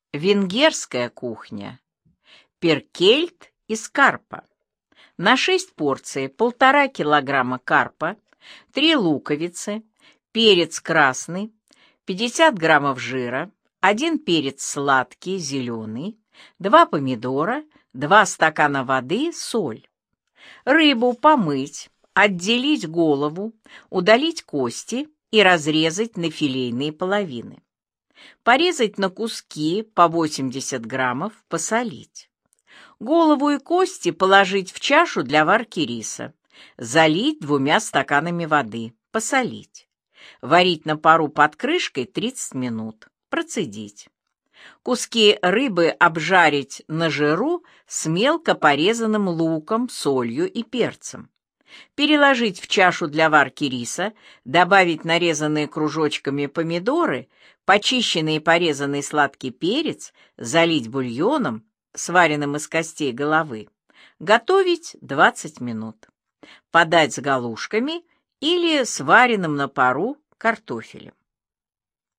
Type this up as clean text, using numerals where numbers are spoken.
Венгерская кухня. Перкельт из карпа. На 6 порций 1,5 килограмма карпа, 3 луковицы, перец красный, 50 граммов жира, 1 перец сладкий, зеленый, 2 помидора, 2 стакана воды, соль. Рыбу помыть, отделить голову, удалить кости и разрезать на филейные половины. Порезать на куски по 80 граммов, посолить. Голову и кости положить в чашу для варки риса, залить 2 стаканами воды, посолить. Варить на пару под крышкой 30 минут, процедить. Куски рыбы обжарить на жиру с мелко порезанным луком, солью и перцем. Переложить в чашу для варки риса, добавить нарезанные кружочками помидоры, почищенный и порезанный сладкий перец, залить бульоном, сваренным из костей головы. Готовить 20 минут. Подать с галушками или сваренным на пару картофелем.